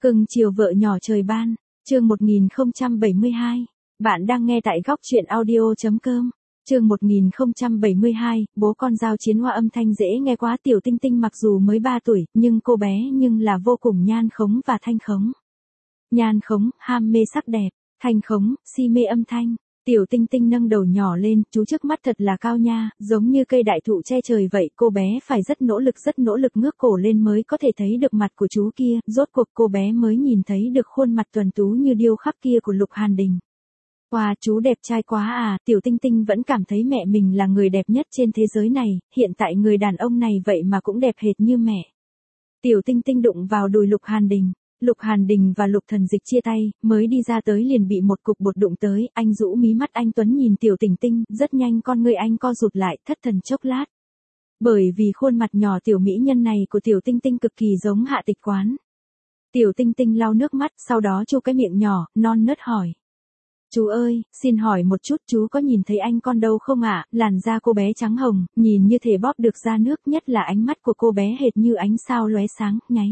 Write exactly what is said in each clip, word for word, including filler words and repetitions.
Cưng chiều vợ nhỏ trời ban, chương một nghìn không trăm bảy mươi hai. Bạn đang nghe tại góc truyện audio.com. Chương một nghìn không trăm bảy mươi hai, bố con giao chiến hoa âm thanh dễ nghe quá. Tiểu Tinh Tinh mặc dù mới ba tuổi, nhưng cô bé nhưng là vô cùng nhan khống và thanh khống. Nhan khống, ham mê sắc đẹp, thanh khống, si mê âm thanh. Tiểu Tinh Tinh nâng đầu nhỏ lên, chú trước mắt thật là cao nha, giống như cây đại thụ che trời vậy. Cô bé phải rất nỗ lực rất nỗ lực ngước cổ lên mới có thể thấy được mặt của chú kia. Rốt cuộc cô bé mới nhìn thấy được khuôn mặt tuần tú như điêu khắc kia của Lục Hàn Đình. Wow, chú đẹp trai quá à. Tiểu Tinh Tinh vẫn cảm thấy mẹ mình là người đẹp nhất trên thế giới này. Hiện tại người đàn ông này vậy mà cũng đẹp hệt như mẹ. Tiểu Tinh Tinh đụng vào đùi Lục Hàn Đình. Lục Hàn Đình và Lục Thần Dịch chia tay, mới đi ra tới liền bị một cục bột đụng tới. Anh rũ mí mắt, anh Tuấn nhìn Tiểu Tinh Tinh, rất nhanh con người anh co rụt lại, thất thần chốc lát. Bởi vì khuôn mặt nhỏ tiểu mỹ nhân này của Tiểu Tinh Tinh cực kỳ giống Hạ Tịch Quán. Tiểu Tinh Tinh lau nước mắt, sau đó chu cái miệng nhỏ, non nớt hỏi. Chú ơi, xin hỏi một chút, chú có nhìn thấy anh con đâu không ạ? À? Làn da cô bé trắng hồng, nhìn như thể bóp được ra nước, nhất là ánh mắt của cô bé hệt như ánh sao lóe sáng, nháy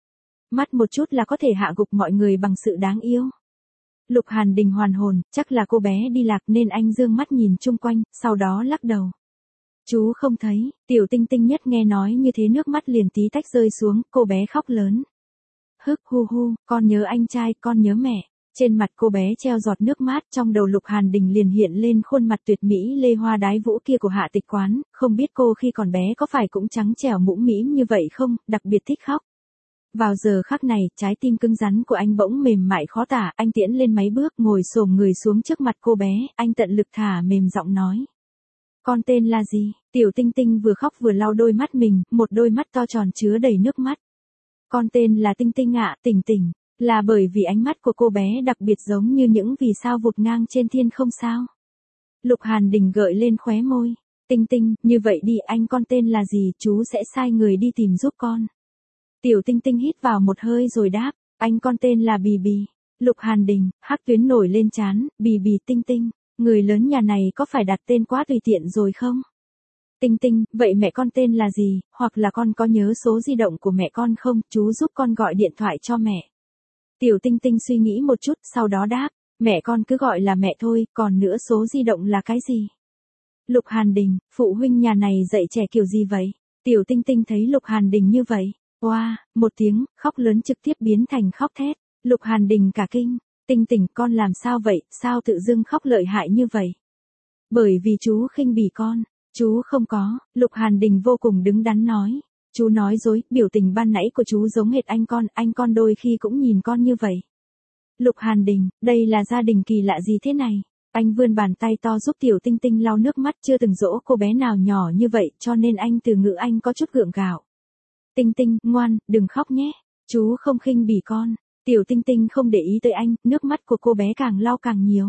mắt một chút là có thể hạ gục mọi người bằng sự đáng yêu. Lục Hàn Đình hoàn hồn, chắc là cô bé đi lạc nên anh dương mắt nhìn chung quanh, sau đó lắc đầu. Chú không thấy. Tiểu Tinh Tinh nhất nghe nói như thế nước mắt liền tí tách rơi xuống, cô bé khóc lớn. Hức hu hu, con nhớ anh trai, con nhớ mẹ. Trên mặt cô bé treo giọt nước mát, trong đầu Lục Hàn Đình liền hiện lên khuôn mặt tuyệt mỹ lê hoa đái vũ kia của Hạ Tịch Quán, không biết cô khi còn bé có phải cũng trắng trẻo mũm mĩm như vậy không, đặc biệt thích khóc. Vào giờ khắc này, trái tim cứng rắn của anh bỗng mềm mại khó tả, anh tiễn lên mấy bước, ngồi xổm người xuống trước mặt cô bé, anh tận lực thả mềm giọng nói. Con tên là gì? Tiểu Tinh Tinh vừa khóc vừa lau đôi mắt mình, một đôi mắt to tròn chứa đầy nước mắt. Con tên là Tinh Tinh ạ. Tỉnh tỉnh, là bởi vì ánh mắt của cô bé đặc biệt giống như những vì sao vụt ngang trên thiên không sao. Lục Hàn Đình gợi lên khóe môi. Tinh Tinh, như vậy đi, anh con tên là gì, chú sẽ sai người đi tìm giúp con. Tiểu Tinh Tinh hít vào một hơi rồi đáp, anh con tên là Bì Bì. Lục Hàn Đình, hắc tuyến nổi lên trán, Bì Bì. Tinh Tinh, người lớn nhà này có phải đặt tên quá tùy tiện rồi không? Tinh Tinh, vậy mẹ con tên là gì, hoặc là con có nhớ số di động của mẹ con không, chú giúp con gọi điện thoại cho mẹ. Tiểu Tinh Tinh suy nghĩ một chút, sau đó đáp, mẹ con cứ gọi là mẹ thôi, còn nữa số di động là cái gì? Lục Hàn Đình, phụ huynh nhà này dạy trẻ kiểu gì vậy? Tiểu Tinh Tinh thấy Lục Hàn Đình như vậy. Wow, một tiếng, khóc lớn trực tiếp biến thành khóc thét. Lục Hàn Đình cả kinh. Tinh Tinh, con làm sao vậy, sao tự dưng khóc lợi hại như vậy? Bởi vì chú khinh bỉ con. Chú không có. Lục Hàn Đình vô cùng đứng đắn nói. Chú nói dối, biểu tình ban nãy của chú giống hệt anh con, anh con đôi khi cũng nhìn con như vậy. Lục Hàn Đình, đây là gia đình kỳ lạ gì thế này? Anh vươn bàn tay to giúp Tiểu Tinh Tinh lau nước mắt, chưa từng dỗ cô bé nào nhỏ như vậy, cho nên anh từ ngữ anh có chút gượng gạo. Tinh Tinh, ngoan, đừng khóc nhé. Chú không khinh bỉ con. Tiểu Tinh Tinh không để ý tới anh, nước mắt của cô bé càng lau càng nhiều.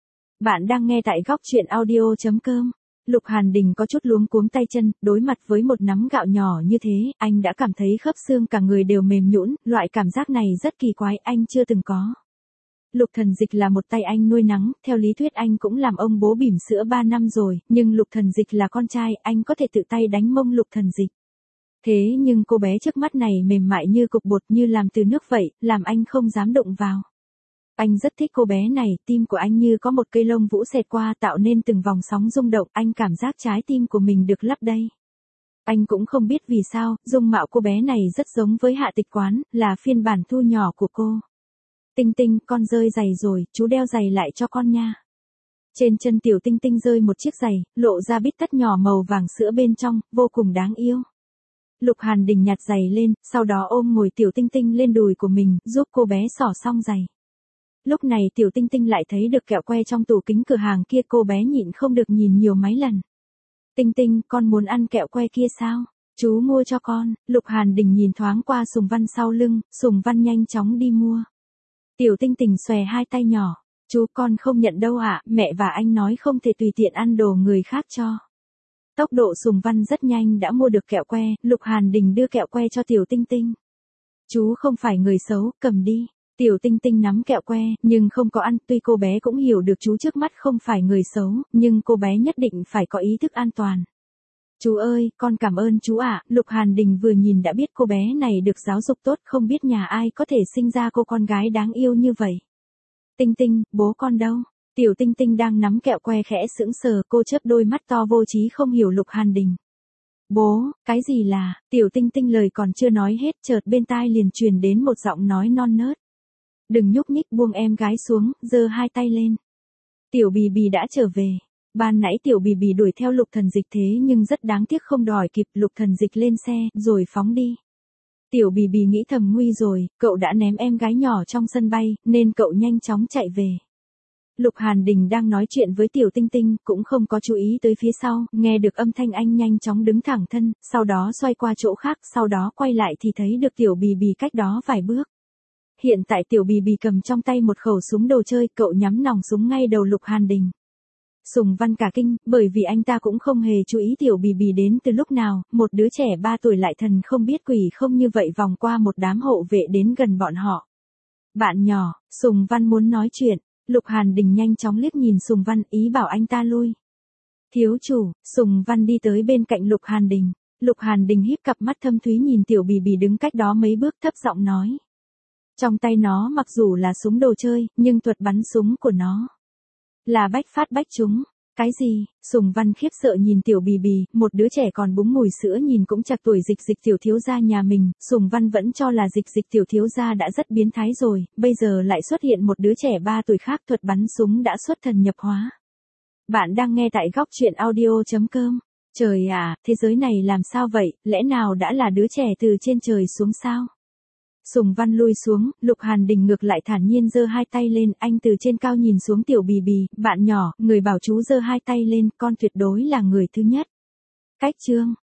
Bạn đang nghe tại góc truyện audio.com. Lục Hàn Đình có chút luống cuống tay chân, đối mặt với một nắm gạo nhỏ như thế, anh đã cảm thấy khớp xương cả người đều mềm nhũn, loại cảm giác này rất kỳ quái, anh chưa từng có. Lục Thần Dịch là một tay anh nuôi nắng, theo lý thuyết anh cũng làm ông bố bỉm sữa ba năm rồi, nhưng Lục Thần Dịch là con trai, anh có thể tự tay đánh mông Lục Thần Dịch. Thế nhưng cô bé trước mắt này mềm mại như cục bột, như làm từ nước vậy, làm anh không dám động vào. Anh rất thích cô bé này, tim của anh như có một cây lông vũ xẹt qua tạo nên từng vòng sóng rung động, anh cảm giác trái tim của mình được lấp đầy. Anh cũng không biết vì sao, dung mạo cô bé này rất giống với Hạ Tịch Quán, là phiên bản thu nhỏ của cô. Tinh Tinh, con rơi giày rồi, chú đeo giày lại cho con nha. Trên chân Tiểu Tinh Tinh rơi một chiếc giày, lộ ra bít tất nhỏ màu vàng sữa bên trong, vô cùng đáng yêu. Lục Hàn Đình nhặt giày lên, sau đó ôm ngồi Tiểu Tinh Tinh lên đùi của mình, giúp cô bé xỏ xong giày. Lúc này Tiểu Tinh Tinh lại thấy được kẹo que trong tủ kính cửa hàng kia, cô bé nhịn không được nhìn nhiều mấy lần. Tinh Tinh, con muốn ăn kẹo que kia sao? Chú mua cho con. Lục Hàn Đình nhìn thoáng qua Sùng Văn sau lưng, Sùng Văn nhanh chóng đi mua. Tiểu Tinh Tinh xòe hai tay nhỏ. Chú con không nhận đâu ạ, mẹ và anh nói không thể tùy tiện ăn đồ người khác cho. Tốc độ Sùng Văn rất nhanh đã mua được kẹo que, Lục Hàn Đình đưa kẹo que cho Tiểu Tinh Tinh. Chú không phải người xấu, cầm đi. Tiểu Tinh Tinh nắm kẹo que, nhưng không có ăn, tuy cô bé cũng hiểu được chú trước mắt không phải người xấu, nhưng cô bé nhất định phải có ý thức an toàn. Chú ơi, con cảm ơn chú ạ. Lục Hàn Đình vừa nhìn đã biết cô bé này được giáo dục tốt, không biết nhà ai có thể sinh ra cô con gái đáng yêu như vậy. Tinh Tinh, bố con đâu? Tiểu Tinh Tinh đang nắm kẹo que khẽ sững sờ, cô chớp đôi mắt to vô trí không hiểu Lục Hàn Đình. Bố, cái gì là, Tiểu Tinh Tinh lời còn chưa nói hết chợt bên tai liền truyền đến một giọng nói non nớt. Đừng nhúc nhích, buông em gái xuống, giơ hai tay lên. Tiểu Bì Bì đã trở về. Ban nãy Tiểu Bì Bì đuổi theo Lục Thần Dịch thế nhưng rất đáng tiếc không đòi kịp, Lục Thần Dịch lên xe, rồi phóng đi. Tiểu Bì Bì nghĩ thầm nguy rồi, cậu đã ném em gái nhỏ trong sân bay, nên cậu nhanh chóng chạy về. Lục Hàn Đình đang nói chuyện với Tiểu Tinh Tinh, cũng không có chú ý tới phía sau, nghe được âm thanh anh nhanh chóng đứng thẳng thân, sau đó xoay qua chỗ khác, sau đó quay lại thì thấy được Tiểu Bì Bì cách đó vài bước. Hiện tại Tiểu Bì Bì cầm trong tay một khẩu súng đồ chơi, cậu nhắm nòng súng ngay đầu Lục Hàn Đình. Sùng Văn cả kinh, bởi vì anh ta cũng không hề chú ý Tiểu Bì Bì đến từ lúc nào, một đứa trẻ ba tuổi lại thần không biết quỷ không như vậy vòng qua một đám hộ vệ đến gần bọn họ. Bạn nhỏ, Sùng Văn muốn nói chuyện, Lục Hàn Đình nhanh chóng liếc nhìn Sùng Văn, ý bảo anh ta lui. Thiếu chủ, Sùng Văn đi tới bên cạnh Lục Hàn Đình. Lục Hàn Đình híp cặp mắt thâm thúy nhìn Tiểu Bì Bì đứng cách đó mấy bước, thấp giọng nói. Trong tay nó mặc dù là súng đồ chơi, nhưng thuật bắn súng của nó là bách phát bách trúng. Cái gì? Sùng Văn khiếp sợ nhìn Tiểu Bì Bì, một đứa trẻ còn búng mùi sữa nhìn cũng chạc tuổi Dịch Dịch tiểu thiếu gia nhà mình, Sùng Văn vẫn cho là Dịch Dịch tiểu thiếu gia đã rất biến thái rồi, bây giờ lại xuất hiện một đứa trẻ ba tuổi khác thuật bắn súng đã xuất thần nhập hóa. Bạn đang nghe tại góc truyện audio chấm com. Trời à, thế giới này làm sao vậy, lẽ nào đã là đứa trẻ từ trên trời xuống sao? Sùng Văn lui xuống, Lục Hàn Đình ngược lại thản nhiên giơ hai tay lên, anh từ trên cao nhìn xuống Tiểu Bì Bì, bạn nhỏ, người bảo chú giơ hai tay lên, con tuyệt đối là người thứ nhất. Cách chương